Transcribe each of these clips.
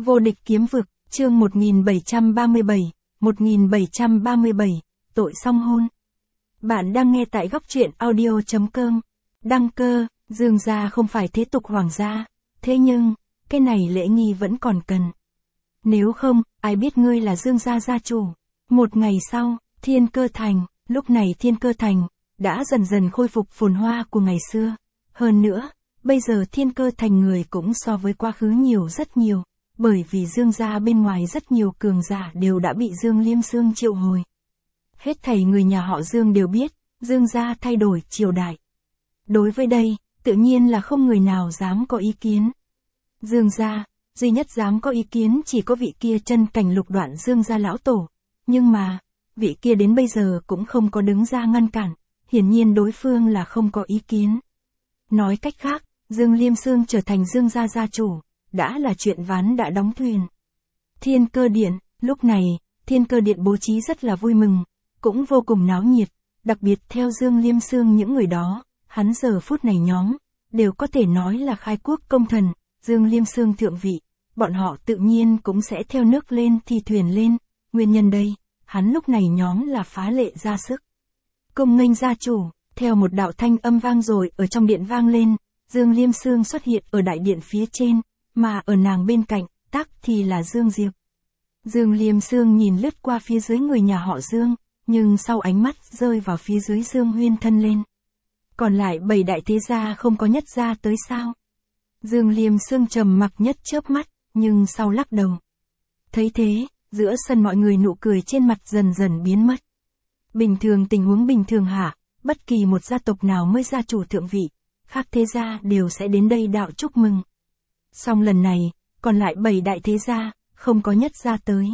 Vô địch kiếm vực, chương 1737, tội song hôn. Bạn đang nghe tại góc truyện audio.com. Đăng cơ, Dương gia không phải thế tục hoàng gia, thế nhưng, cái này lễ nghi vẫn còn cần. Nếu không, ai biết ngươi là Dương gia gia chủ. Một ngày sau, Thiên Cơ Thành, lúc này Thiên Cơ Thành, đã dần dần khôi phục phồn hoa của ngày xưa. Hơn nữa, bây giờ Thiên Cơ Thành người cũng so với quá khứ nhiều rất nhiều, bởi vì Dương gia bên ngoài rất nhiều cường giả đều đã bị Dương Liêm Sương triệu hồi. Hết thảy người nhà họ Dương đều biết, Dương gia thay đổi triều đại. Đối với đây, tự nhiên là không người nào dám có ý kiến. Dương gia, duy nhất dám có ý kiến chỉ có vị kia chân cảnh lục đoạn Dương gia lão tổ. Nhưng mà, vị kia đến bây giờ cũng không có đứng ra ngăn cản, hiển nhiên đối phương là không có ý kiến. Nói cách khác, Dương Liêm Sương trở thành Dương gia gia chủ, đã là chuyện ván đã đóng thuyền. Thiên Cơ Điện, lúc này, Thiên Cơ Điện bố trí rất là vui mừng, cũng vô cùng náo nhiệt, đặc biệt theo Dương Liêm Sương những người đó, hắn giờ phút này nhóm, đều có thể nói là khai quốc công thần, Dương Liêm Sương thượng vị, bọn họ tự nhiên cũng sẽ theo nước lên thì thuyền lên, nguyên nhân đây, hắn lúc này nhóm là phá lệ ra sức. Cung nghênh gia chủ, theo một đạo thanh âm vang rồi ở trong điện vang lên, Dương Liêm Sương xuất hiện ở đại điện phía trên, mà ở nàng bên cạnh, tắc thì là Dương Diệp. Dương Liêm Sương nhìn lướt qua phía dưới người nhà họ Dương, nhưng sau ánh mắt rơi vào phía dưới Dương Huyên thân lên. Còn lại 7 đại thế gia không có nhất gia tới sao? Dương Liêm Sương trầm mặc nhất chớp mắt, nhưng sau lắc đầu. Thấy thế, giữa sân mọi người nụ cười trên mặt dần dần biến mất. Bình thường tình huống bình thường hả, bất kỳ một gia tộc nào mới gia chủ thượng vị, khác thế gia đều sẽ đến đây đạo chúc mừng. Song lần này, còn lại 7 đại thế gia, không có nhất gia tới.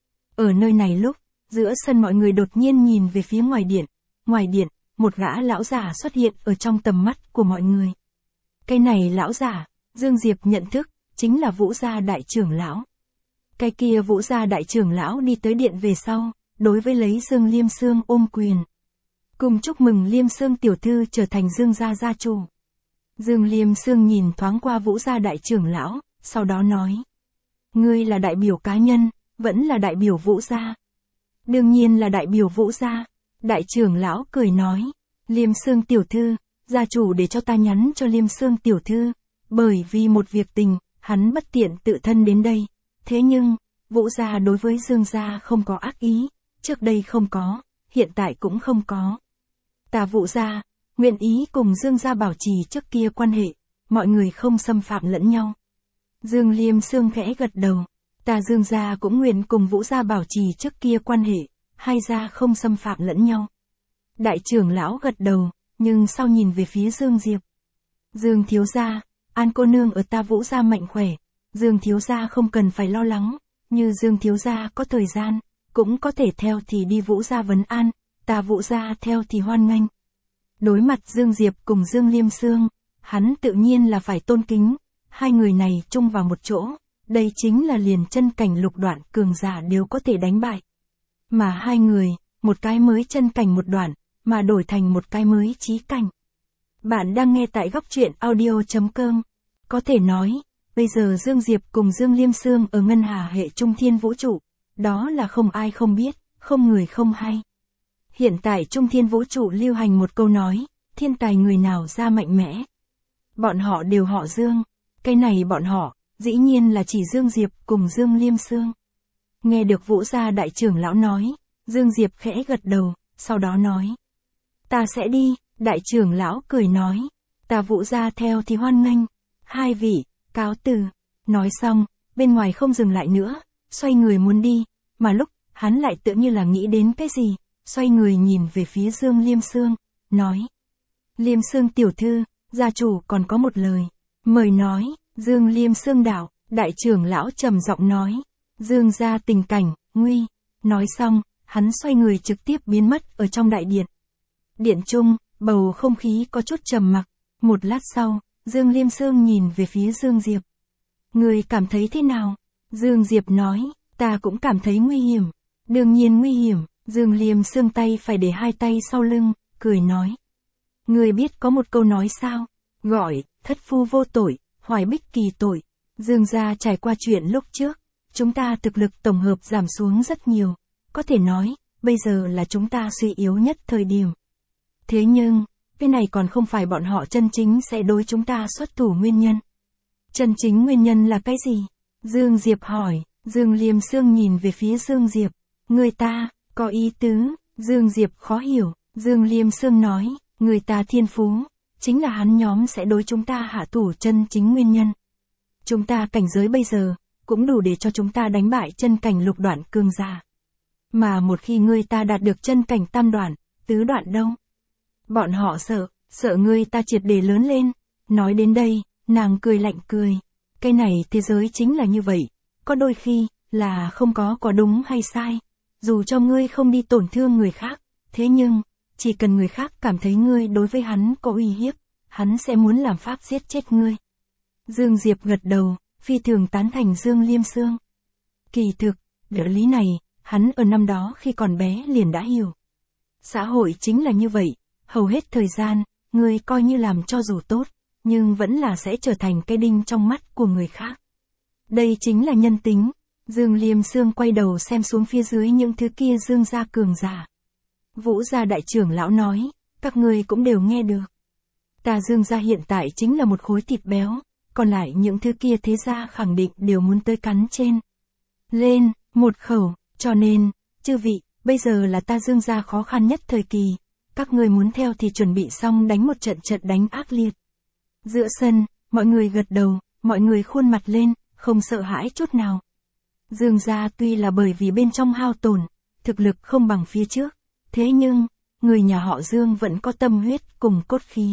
Ở nơi này lúc, giữa sân mọi người đột nhiên nhìn về phía ngoài điện, một gã lão giả xuất hiện ở trong tầm mắt của mọi người. Cái này lão giả, Dương Diệp nhận thức, chính là Vũ gia đại trưởng lão. Cái kia Vũ gia đại trưởng lão đi tới điện về sau, đối với lấy Dương Liêm Sương ôm quyền. Cùng chúc mừng Liêm Sương tiểu thư trở thành Dương gia gia chủ. Dương Liêm Sương nhìn thoáng qua Vũ gia đại trưởng lão, sau đó nói. Ngươi là đại biểu cá nhân, vẫn là đại biểu Vũ gia. Đương nhiên là đại biểu Vũ gia. Đại trưởng lão cười nói. Liêm Sương tiểu thư, gia chủ để cho ta nhắn cho Liêm Sương tiểu thư, bởi vì một việc tình, hắn bất tiện tự thân đến đây. Thế nhưng, Vũ gia đối với Dương gia không có ác ý, trước đây không có, hiện tại cũng không có. Ta Vũ gia, nguyện ý cùng Dương gia bảo trì trước kia quan hệ, mọi người không xâm phạm lẫn nhau. Dương Liêm Sương khẽ gật đầu, ta Dương gia cũng nguyện cùng Vũ gia bảo trì trước kia quan hệ, hai gia không xâm phạm lẫn nhau. Đại trưởng lão gật đầu, nhưng sau nhìn về phía Dương Diệp. Dương thiếu gia, An cô nương ở ta Vũ gia mạnh khỏe, Dương thiếu gia không cần phải lo lắng, như Dương thiếu gia có thời gian, cũng có thể theo thì đi Vũ gia vấn an, ta Vũ gia theo thì hoan nghênh. Đối mặt Dương Diệp cùng Dương Liêm Sương, hắn tự nhiên là phải tôn kính, hai người này chung vào một chỗ, đây chính là liền chân cảnh lục đoạn cường giả đều có thể đánh bại. Mà hai người, một cái mới chân cảnh một đoạn, mà đổi thành một cái mới chí cảnh. Bạn đang nghe tại góc truyện audio.com. Có thể nói, bây giờ Dương Diệp cùng Dương Liêm Sương ở ngân hà hệ trung thiên vũ trụ, đó là không ai không biết, không người không hay. Hiện tại trung thiên vũ trụ lưu hành một câu nói, thiên tài người nào ra mạnh mẽ. Bọn họ đều họ Dương, cái này bọn họ, dĩ nhiên là chỉ Dương Diệp cùng Dương Liêm Sương. Nghe được Vũ gia đại trưởng lão nói, Dương Diệp khẽ gật đầu, sau đó nói. Ta sẽ đi, đại trưởng lão cười nói, ta Vũ gia theo thì hoan nghênh, hai vị, cáo từ. Nói xong, bên ngoài không dừng lại nữa, xoay người muốn đi, mà lúc, hắn lại tựa như là nghĩ đến cái gì, xoay người nhìn về phía Dương Liêm Sương, nói. Liêm Sương tiểu thư, gia chủ còn có một lời, mời nói, Dương Liêm Sương đạo, đại trưởng lão trầm giọng nói, Dương gia tình cảnh, nguy. Nói xong, hắn xoay người trực tiếp biến mất ở trong đại điện. Điện trung, bầu không khí có chút trầm mặc, một lát sau, Dương Liêm Sương nhìn về phía Dương Diệp. Người cảm thấy thế nào? Dương Diệp nói, ta cũng cảm thấy nguy hiểm. Đương nhiên nguy hiểm, Dương Liêm Sương tay phải để hai tay sau lưng, cười nói. Người biết có một câu nói sao? Gọi, thất phu vô tội, hoài bích kỳ tội. Dương gia trải qua chuyện lúc trước, chúng ta thực lực tổng hợp giảm xuống rất nhiều, có thể nói, bây giờ là chúng ta suy yếu nhất thời điểm. Thế nhưng, cái này còn không phải bọn họ chân chính sẽ đối chúng ta xuất thủ nguyên nhân. Chân chính nguyên nhân là cái gì? Dương Diệp hỏi. Dương Liêm Sương nhìn về phía Dương Diệp. Người ta, có ý tứ. Dương Diệp khó hiểu. Dương Liêm Sương nói, người ta thiên phú, chính là hắn nhóm sẽ đối chúng ta hạ thủ chân chính nguyên nhân. Chúng ta cảnh giới bây giờ, cũng đủ để cho chúng ta đánh bại chân cảnh lục đoạn cường giả. Mà một khi người ta đạt được chân cảnh tam đoạn, tứ đoạn đâu? Bọn họ sợ người ta triệt để lớn lên. Nói đến đây, nàng cười lạnh cười. Cái này thế giới chính là như vậy, có đôi khi, là không có đúng hay sai. Dù cho ngươi không đi tổn thương người khác, thế nhưng, chỉ cần người khác cảm thấy ngươi đối với hắn có uy hiếp, hắn sẽ muốn làm pháp giết chết ngươi. Dương Diệp gật đầu, phi thường tán thành Dương Liêm Sương. Kỳ thực, đạo lý này, hắn ở năm đó khi còn bé liền đã hiểu. Xã hội chính là như vậy, hầu hết thời gian, ngươi coi như làm cho dù tốt, nhưng vẫn là sẽ trở thành cái đinh trong mắt của người khác. Đây chính là nhân tính. Dương Liêm Sương quay đầu xem xuống phía dưới những thứ kia Dương gia cường giả. Vũ gia đại trưởng lão nói, các ngươi cũng đều nghe được. Ta Dương gia hiện tại chính là một khối thịt béo, còn lại những thứ kia thế gia khẳng định đều muốn tới cắn trên lên một khẩu, cho nên, chư vị, bây giờ là ta Dương gia khó khăn nhất thời kỳ, các ngươi muốn theo thì chuẩn bị xong đánh một trận đánh ác liệt. Giữa sân, mọi người gật đầu, mọi người khuôn mặt lên, không sợ hãi chút nào. Dương gia tuy là bởi vì bên trong hao tổn, thực lực không bằng phía trước, thế nhưng, người nhà họ Dương vẫn có tâm huyết cùng cốt khí.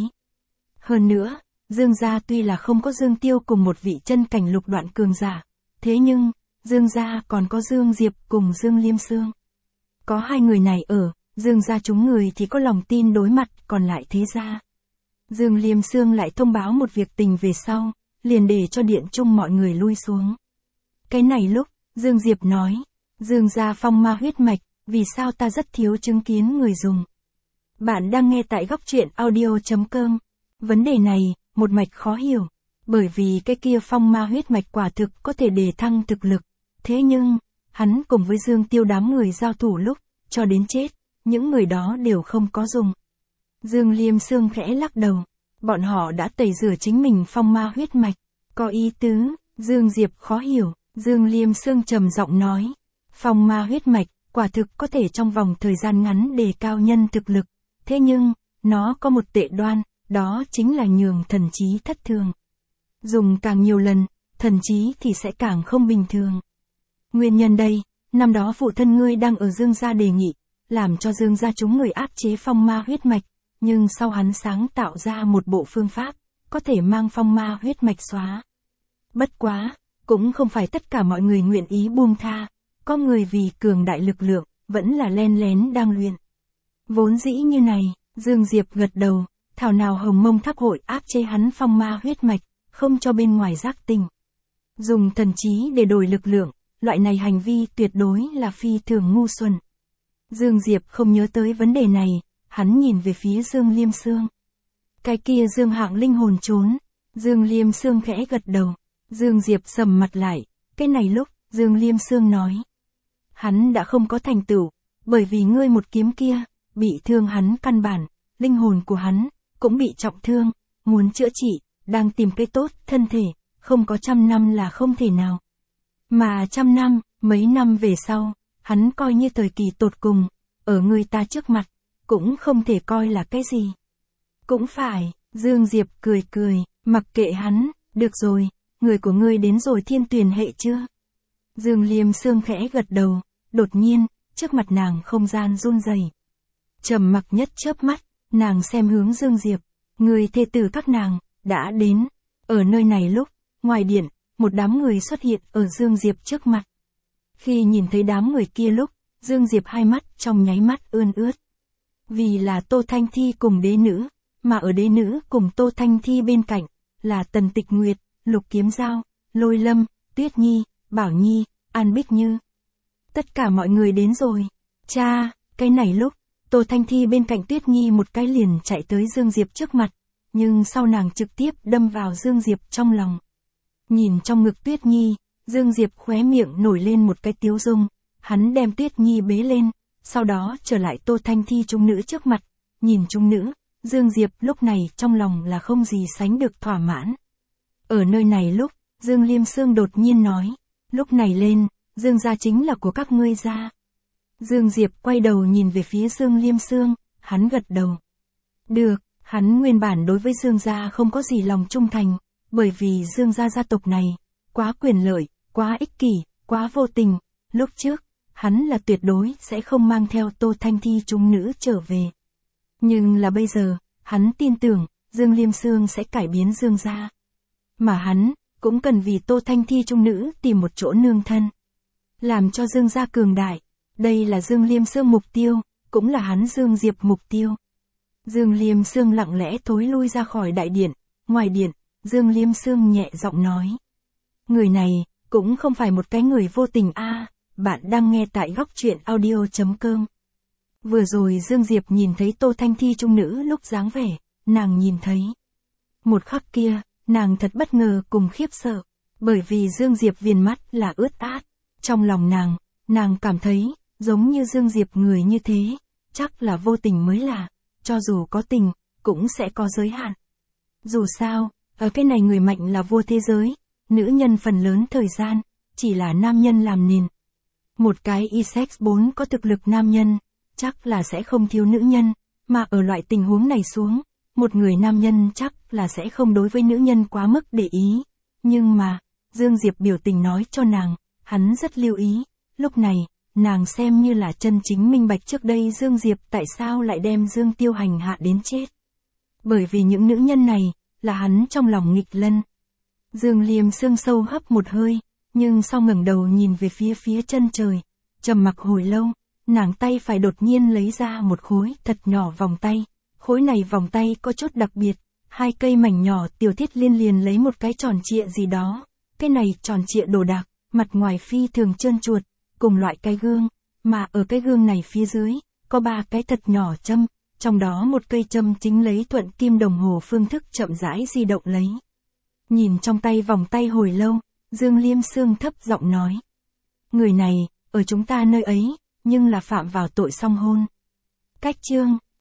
Hơn nữa, Dương gia tuy là không có Dương Tiêu cùng một vị chân cảnh lục đoạn cường giả, thế nhưng, Dương gia còn có Dương Diệp cùng Dương Liêm Sương. Có hai người này ở, Dương gia chúng người thì có lòng tin đối mặt, còn lại thế gia. Dương Liêm Sương lại thông báo một việc tình về sau, liền để cho điện chung mọi người lui xuống. Cái này lúc, Dương Diệp nói, Dương gia phong ma huyết mạch, vì sao ta rất thiếu chứng kiến người dùng. Bạn đang nghe tại góc truyện audio.com. Vấn đề này, một mạch khó hiểu, bởi vì cái kia phong ma huyết mạch quả thực có thể đề thăng thực lực. Thế nhưng, hắn cùng với Dương Tiêu đám người giao thủ lúc, cho đến chết, những người đó đều không có dùng. Dương Liêm Sương khẽ lắc đầu, bọn họ đã tẩy rửa chính mình phong ma huyết mạch, có ý tứ. Dương Diệp khó hiểu, Dương Liêm Sương trầm giọng nói, phong ma huyết mạch, quả thực có thể trong vòng thời gian ngắn đề cao nhân thực lực, thế nhưng, nó có một tệ đoan, đó chính là nhường thần trí thất thường. Dùng càng nhiều lần, thần trí thì sẽ càng không bình thường. Nguyên nhân đây, năm đó phụ thân ngươi đang ở Dương gia đề nghị, làm cho Dương gia chúng người áp chế phong ma huyết mạch, nhưng sau hắn sáng tạo ra một bộ phương pháp, có thể mang phong ma huyết mạch xóa. Bất quá, cũng không phải tất cả mọi người nguyện ý buông tha, có người vì cường đại lực lượng, vẫn là len lén đang luyện. Vốn dĩ như này, Dương Diệp gật đầu, thảo nào Hồng Mông Tháp hội áp chế hắn phong ma huyết mạch, không cho bên ngoài giác tình. Dùng thần trí để đổi lực lượng, loại này hành vi tuyệt đối là phi thường ngu xuẩn. Dương Diệp không nhớ tới vấn đề này, hắn nhìn về phía Dương Liêm Sương. Cái kia Dương hạng linh hồn trốn, Dương Liêm Sương khẽ gật đầu. Dương Diệp sầm mặt lại, cái này lúc, Dương Liêm Sương nói. Hắn đã không có thành tựu, bởi vì ngươi một kiếm kia, bị thương hắn căn bản, linh hồn của hắn, cũng bị trọng thương, muốn chữa trị, đang tìm cái tốt, thân thể, không có 100 năm là không thể nào. Mà 100 năm, mấy năm về sau, hắn coi như thời kỳ tột cùng, ở người ta trước mặt, cũng không thể coi là cái gì. Cũng phải, Dương Diệp cười cười, mặc kệ hắn, được rồi, người của ngươi đến rồi Thiên Tuyền hệ chưa? Dương Liêm Sương khẽ gật đầu, đột nhiên, trước mặt nàng không gian run rẩy. Trầm mặc nhất chớp mắt, nàng xem hướng Dương Diệp, người thê tử các nàng, đã đến. Ở nơi này lúc, ngoài điện, một đám người xuất hiện ở Dương Diệp trước mặt. Khi nhìn thấy đám người kia lúc, Dương Diệp hai mắt trong nháy mắt ươn ướt. Vì là Tô Thanh Thi cùng đế nữ, mà ở đế nữ cùng Tô Thanh Thi bên cạnh, là Tần Tịch Nguyệt, Lục Kiếm Giao, Lôi Lâm, Tuyết Nhi, Bảo Nhi, An Bích Như. Tất cả mọi người đến rồi. Cha, cái này lúc, Tô Thanh Thi bên cạnh Tuyết Nhi một cái liền chạy tới Dương Diệp trước mặt, nhưng sau nàng trực tiếp đâm vào Dương Diệp trong lòng. Nhìn trong ngực Tuyết Nhi, Dương Diệp khóe miệng nổi lên một cái tiếu dung, hắn đem Tuyết Nhi bế lên, sau đó trở lại Tô Thanh Thi trung nữ trước mặt, nhìn trung nữ, Dương Diệp lúc này trong lòng là không gì sánh được thỏa mãn. Ở nơi này lúc, Dương Liêm Sương đột nhiên nói, lúc này lên, Dương gia chính là của các ngươi gia. Dương Diệp quay đầu nhìn về phía Dương Liêm Sương, hắn gật đầu. Được, hắn nguyên bản đối với Dương gia không có gì lòng trung thành, bởi vì Dương gia gia tộc này, quá quyền lợi, quá ích kỷ, quá vô tình, lúc trước, hắn là tuyệt đối sẽ không mang theo Tô Thanh Thi trung nữ trở về. Nhưng là bây giờ, hắn tin tưởng, Dương Liêm Sương sẽ cải biến Dương gia. Mà hắn, cũng cần vì Tô Thanh Thi trung nữ tìm một chỗ nương thân. Làm cho Dương gia cường đại, đây là Dương Liêm Sương mục tiêu, cũng là hắn Dương Diệp mục tiêu. Dương Liêm Sương lặng lẽ thối lui ra khỏi đại điện, ngoài điện, Dương Liêm Sương nhẹ giọng nói. Người này, cũng không phải một cái người vô tình a. Bạn đang nghe tại góc truyện audio.com. Vừa rồi Dương Diệp nhìn thấy Tô Thanh Thi trung nữ lúc dáng vẻ, nàng nhìn thấy. Một khắc kia, nàng thật bất ngờ cùng khiếp sợ, bởi vì Dương Diệp viền mắt là ướt át. Trong lòng nàng cảm thấy, giống như Dương Diệp người như thế, chắc là vô tình mới là, cho dù có tình, cũng sẽ có giới hạn. Dù sao, ở cái này người mạnh là vua thế giới, nữ nhân phần lớn thời gian, chỉ là nam nhân làm nền. Một cái Essex 4 có thực lực nam nhân, chắc là sẽ không thiếu nữ nhân, mà ở loại tình huống này xuống, một người nam nhân chắc là sẽ không đối với nữ nhân quá mức để ý. Nhưng mà, Dương Diệp biểu tình nói cho nàng, hắn rất lưu ý, lúc này, nàng xem như là chân chính minh bạch trước đây Dương Diệp tại sao lại đem Dương Tiêu hành hạ đến chết. Bởi vì những nữ nhân này, là hắn trong lòng nghịch lân. Dương Liêm Sương sâu hấp một hơi, nhưng sau ngẩng đầu nhìn về phía chân trời, trầm mặc hồi lâu, nàng tay phải đột nhiên lấy ra một khối thật nhỏ vòng tay. Khối này vòng tay có chút đặc biệt, hai cây mảnh nhỏ tiểu thiết liên liền lấy một cái tròn trịa gì đó. Cái này tròn trịa đồ đạc, mặt ngoài phi thường trơn chuột, cùng loại cái gương, mà ở cái gương này phía dưới, có 3 cái thật nhỏ châm, trong đó một cây châm chính lấy thuận kim đồng hồ phương thức chậm rãi di động lấy. Nhìn trong tay vòng tay hồi lâu, Dương Liêm Sương thấp giọng nói. Người này, ở chúng ta nơi ấy, nhưng là phạm vào tội song hôn. Cách chương